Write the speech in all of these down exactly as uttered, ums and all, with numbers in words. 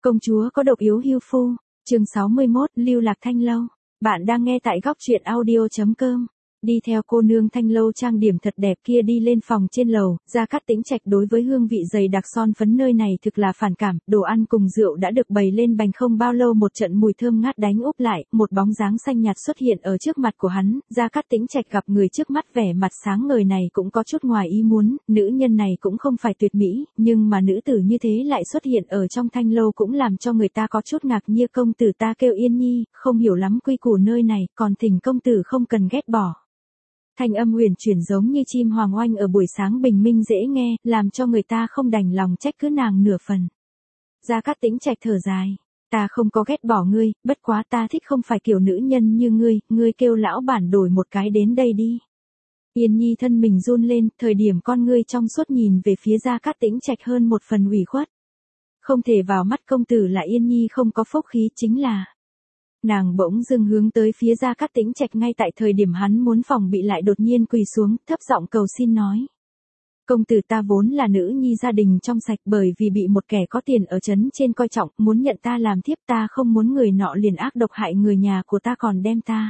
Công chúa có độc yếu hưu phu, chương sáu mươi mốt, lưu lạc Thanh Lâu. Bạn đang nghe tại góc truyện audio chấm com. Đi theo cô nương Thanh Lâu trang điểm thật đẹp kia đi lên phòng trên lầu, Gia Cát Tĩnh Trạch đối với hương vị dày đặc son phấn nơi này thực là phản cảm, đồ ăn cùng rượu đã được bày lên bành không bao lâu một trận mùi thơm ngát đánh úp lại, một bóng dáng xanh nhạt xuất hiện ở trước mặt của hắn, Gia Cát Tĩnh Trạch gặp người trước mắt vẻ mặt sáng ngời này cũng có chút ngoài ý muốn, nữ nhân này cũng không phải tuyệt mỹ, nhưng mà nữ tử như thế lại xuất hiện ở trong Thanh Lâu cũng làm cho người ta có chút ngạc nhiên. Công tử ta kêu Yên Nhi, không hiểu lắm quy củ nơi này, còn thỉnh công tử không cần ghét bỏ. Thanh âm huyền chuyển giống như chim hoàng oanh ở buổi sáng bình minh dễ nghe, làm cho người ta không đành lòng trách cứ nàng nửa phần. Gia Cát Tĩnh Trạch thở dài, ta không có ghét bỏ ngươi, bất quá ta thích không phải kiểu nữ nhân như ngươi, ngươi kêu lão bản đổi một cái đến đây đi. Yên Nhi thân mình run lên, thời điểm con ngươi trong suốt nhìn về phía Gia Cát Tĩnh Trạch hơn một phần ủy khuất. Không thể vào mắt công tử là Yên Nhi không có phúc khí chính là. Nàng bỗng dưng hướng tới phía Gia Cát Tĩnh Trạch ngay tại thời điểm hắn muốn phòng bị lại đột nhiên quỳ xuống, thấp giọng cầu xin nói. Công tử ta vốn là nữ nhi gia đình trong sạch bởi vì bị một kẻ có tiền ở trấn trên coi trọng, muốn nhận ta làm thiếp, ta không muốn người nọ liền ác độc hại người nhà của ta còn đem ta.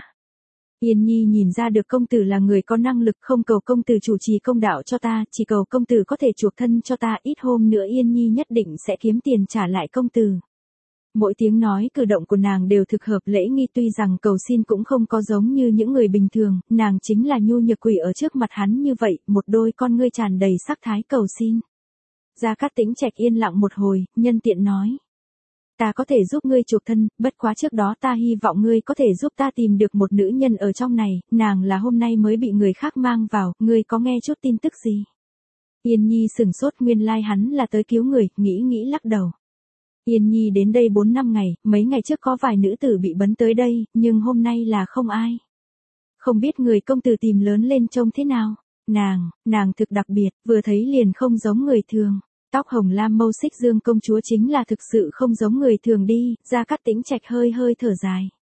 Yên Nhi nhìn ra được công tử là người có năng lực, không cầu công tử chủ trì công đạo cho ta, chỉ cầu công tử có thể chuộc thân cho ta, ít hôm nữa Yên Nhi nhất định sẽ kiếm tiền trả lại công tử. Mỗi tiếng nói cử động của nàng đều thực hợp lễ nghi, tuy rằng cầu xin cũng không có giống như những người bình thường, nàng chính là nhu nhược quỷ ở trước mặt hắn như vậy, một đôi con ngươi tràn đầy sắc thái cầu xin. Gia Cát Tĩnh Trạch yên lặng một hồi, nhân tiện nói. Ta có thể giúp ngươi chuộc thân, bất quá trước đó ta hy vọng ngươi có thể giúp ta tìm được một nữ nhân ở trong này, nàng là hôm nay mới bị người khác mang vào, ngươi có nghe chút tin tức gì? Yên Nhi sửng sốt, nguyên lai hắn là tới cứu người, nghĩ nghĩ lắc đầu. Yên Nhi đến đây bốn năm ngày, mấy ngày trước có vài nữ tử bị bấn tới đây, nhưng hôm nay là không ai. Không biết người công tử tìm lớn lên trông thế nào? Nàng, nàng thực đặc biệt, vừa thấy liền không giống người thường. Tóc hồng lam mâu xích dương công chúa chính là thực sự không giống người thường đi, Gia Cát Tĩnh Trạch hơi hơi thở dài.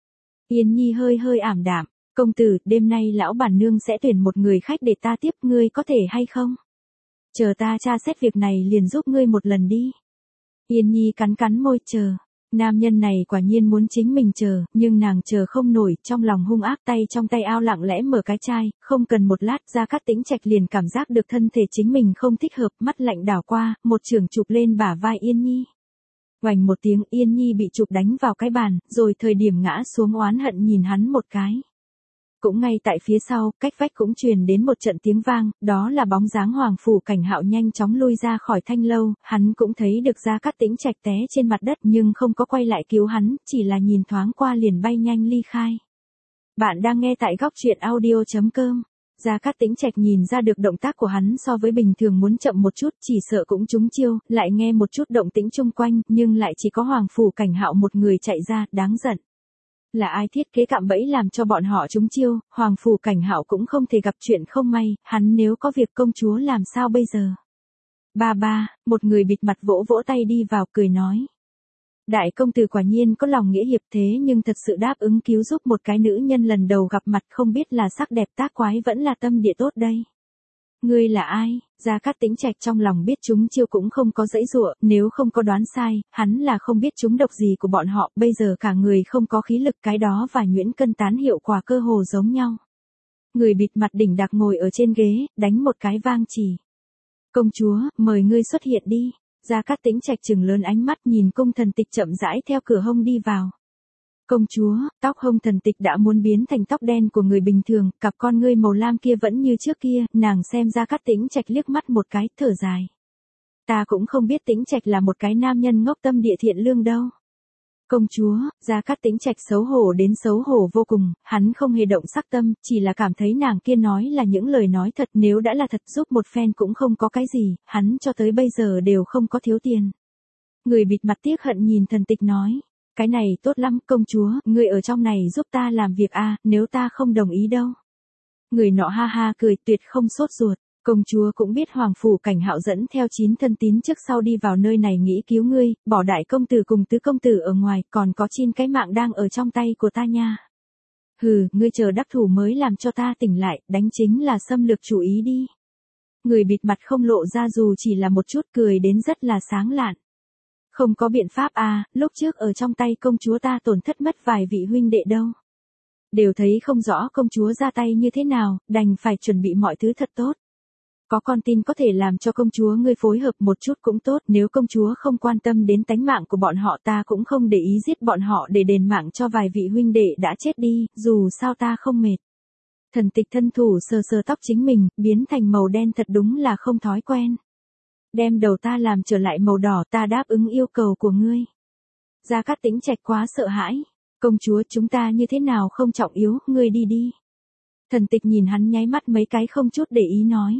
Yên Nhi hơi hơi ảm đạm, công tử, đêm nay lão bản nương sẽ tuyển một người khách để ta tiếp, ngươi có thể hay không? Chờ ta tra xét việc này liền giúp ngươi một lần đi. Yên Nhi cắn cắn môi chờ, nam nhân này quả nhiên muốn chính mình chờ, nhưng nàng chờ không nổi, trong lòng hung ác, tay trong tay ao lặng lẽ mở cái chai, không cần một lát Gia Cát Tĩnh Trạch liền cảm giác được thân thể chính mình không thích hợp, mắt lạnh đảo qua, một chưởng chụp lên bả vai Yên Nhi. Oành một tiếng, Yên Nhi bị chụp đánh vào cái bàn, rồi thời điểm ngã xuống oán hận nhìn hắn một cái. Cũng ngay tại phía sau, cách vách cũng truyền đến một trận tiếng vang, đó là bóng dáng Hoàng Phủ Cảnh Hạo nhanh chóng lui ra khỏi Thanh Lâu, hắn cũng thấy được Gia Cát Tĩnh Trạch té trên mặt đất nhưng không có quay lại cứu hắn, chỉ là nhìn thoáng qua liền bay nhanh ly khai. Bạn đang nghe tại góc truyện audio chấm com. Gia Cát Tĩnh Trạch nhìn ra được động tác của hắn so với bình thường muốn chậm một chút, chỉ sợ cũng trúng chiêu, lại nghe một chút động tĩnh chung quanh, nhưng lại chỉ có Hoàng Phủ Cảnh Hạo một người chạy ra, đáng giận. Là ai thiết kế cạm bẫy làm cho bọn họ trúng chiêu, Hoàng Phủ Cảnh Hạo cũng không thể gặp chuyện không may, hắn nếu có việc công chúa làm sao bây giờ? Ba ba, một người bịt mặt vỗ vỗ tay đi vào cười nói. Đại công tử quả nhiên có lòng nghĩa hiệp thế nhưng thật sự đáp ứng cứu giúp một cái nữ nhân lần đầu gặp mặt không biết là sắc đẹp tác quái vẫn là tâm địa tốt đây. Ngươi là ai? Gia Cát Tĩnh Trạch trong lòng biết chúng chiêu cũng không có dãy dụa, nếu không có đoán sai, hắn là không biết chúng độc gì của bọn họ, bây giờ cả người không có khí lực, cái đó và nhuyễn cân tán hiệu quả cơ hồ giống nhau. Người bịt mặt đỉnh đạc ngồi ở trên ghế, đánh một cái vang chỉ. Công chúa, mời ngươi xuất hiện đi. Gia Cát Tĩnh Trạch trừng lớn ánh mắt nhìn cung thần tịch chậm rãi theo cửa hông đi vào. Công chúa, tóc hông thần tịch đã muốn biến thành tóc đen của người bình thường, cặp con ngươi màu lam kia vẫn như trước kia, nàng xem Gia Cát Tĩnh Trạch liếc mắt một cái, thở dài. Ta cũng không biết Tĩnh Trạch là một cái nam nhân ngốc tâm địa thiện lương đâu. Công chúa, Gia Cát Tĩnh Trạch xấu hổ đến xấu hổ vô cùng, hắn không hề động sắc tâm, chỉ là cảm thấy nàng kia nói là những lời nói thật, nếu đã là thật giúp một phen cũng không có cái gì, hắn cho tới bây giờ đều không có thiếu tiền. Người bịt mặt tiếc hận nhìn thần tịch nói. Cái này tốt lắm, công chúa, người ở trong này giúp ta làm việc a, à, nếu ta không đồng ý đâu. Người nọ ha ha cười tuyệt không sốt ruột, công chúa cũng biết Hoàng Phủ Cảnh Hạo dẫn theo chín thân tín trước sau đi vào nơi này nghĩ cứu ngươi, bỏ đại công tử cùng tứ công tử ở ngoài, còn có chín cái mạng đang ở trong tay của ta nha. Hừ, ngươi chờ đắc thủ mới làm cho ta tỉnh lại, đánh chính là xâm lược chủ ý đi. Người bịt mặt không lộ ra dù chỉ là một chút cười đến rất là sáng lạn. Không có biện pháp à, lúc trước ở trong tay công chúa ta tổn thất mất vài vị huynh đệ đâu. Đều thấy không rõ công chúa ra tay như thế nào, đành phải chuẩn bị mọi thứ thật tốt. Có con tin có thể làm cho công chúa ngươi phối hợp một chút cũng tốt, nếu công chúa không quan tâm đến tánh mạng của bọn họ ta cũng không để ý giết bọn họ để đền mạng cho vài vị huynh đệ đã chết đi, dù sao ta không mệt. Thần tịch thân thủ sờ sờ tóc chính mình, biến thành màu đen thật đúng là không thói quen. Đem đầu ta làm trở lại màu đỏ, ta đáp ứng yêu cầu của ngươi. Gia Cát Tĩnh Trạch quá sợ hãi. Công chúa, chúng ta như thế nào không trọng yếu, ngươi đi đi. Thần tịch nhìn hắn nháy mắt mấy cái không chút để ý nói.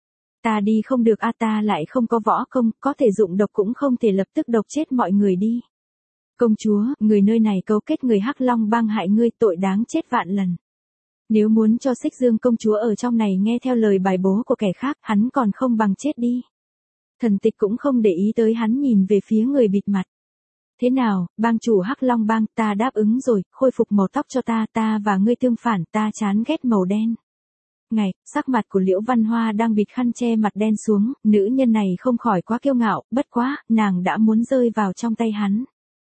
Ta đi không được a, ta lại không có võ công, có thể dụng độc cũng không thể lập tức độc chết mọi người đi. Công chúa, người nơi này cấu kết người Hắc Long bang hại ngươi, tội đáng chết vạn lần. Nếu muốn cho Xích Dương công chúa ở trong này nghe theo lời bài bố của kẻ khác, hắn còn không bằng chết đi. Thần tịch cũng không để ý tới hắn, nhìn về phía người bịt mặt. Thế nào, bang chủ Hắc Long bang, ta đáp ứng rồi, khôi phục màu tóc cho ta, ta và ngươi tương phản, ta chán ghét màu đen. Ngày, sắc mặt của Liễu Văn Hoa đang bịt khăn che mặt đen xuống, nữ nhân này không khỏi quá kiêu ngạo, bất quá, nàng đã muốn rơi vào trong tay hắn.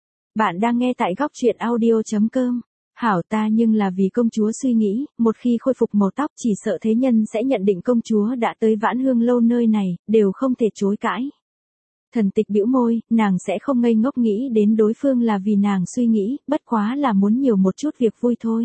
Bạn đang nghe tại góc truyện audio chấm com. Hảo, ta nhưng là vì công chúa suy nghĩ, một khi khôi phục màu tóc chỉ sợ thế nhân sẽ nhận định công chúa đã tới Vãn Hương lâu nơi này, đều không thể chối cãi. Thần tịch bĩu môi, nàng sẽ không ngây ngốc nghĩ đến đối phương là vì nàng suy nghĩ, bất quá là muốn nhiều một chút việc vui thôi.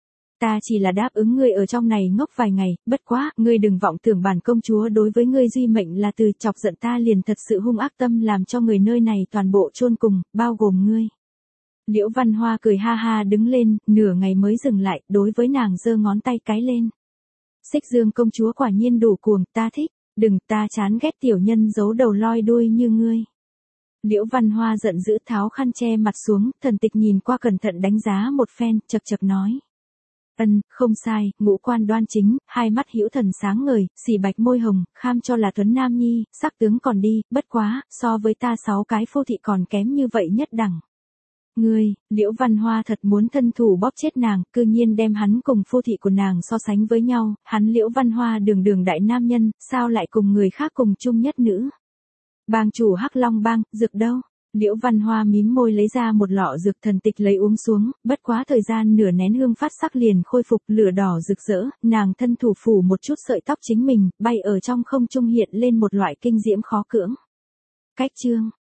Ta chỉ là đáp ứng ngươi ở trong này ngốc vài ngày, bất quá, ngươi đừng vọng tưởng bản công chúa đối với ngươi duy mệnh là từ, chọc giận ta liền thật sự hung ác tâm làm cho người nơi này toàn bộ chôn cùng, bao gồm ngươi. Liễu Văn Hoa cười ha ha đứng lên, nửa ngày mới dừng lại, đối với nàng giơ ngón tay cái lên. Xích Dương công chúa quả nhiên đủ cuồng, ta thích, đừng, ta chán ghét tiểu nhân giấu đầu loi đuôi như ngươi. Liễu Văn Hoa giận dữ tháo khăn che mặt xuống, thần tịch nhìn qua cẩn thận đánh giá một phen, chật chật nói. Ân, không sai, ngũ quan đoan chính, hai mắt hữu thần sáng ngời, xì bạch môi hồng, kham cho là tuấn nam nhi, sắc tướng còn đi, bất quá, so với ta sáu cái phu thị còn kém như vậy nhất đẳng. Ngươi, Liễu Văn Hoa thật muốn thân thủ bóp chết nàng, cư nhiên đem hắn cùng phu thị của nàng so sánh với nhau, hắn Liễu Văn Hoa đường đường đại nam nhân, sao lại cùng người khác cùng chung nhất nữ. Bang chủ Hắc Long bang, dược đâu? Liễu Văn Hoa mím môi lấy ra một lọ dược, thần tịch lấy uống xuống, bất quá thời gian nửa nén hương phát sắc liền khôi phục, lửa đỏ rực rỡ, nàng thân thủ phủ một chút sợi tóc chính mình, bay ở trong không trung hiện lên một loại kinh diễm khó cưỡng. Cách chương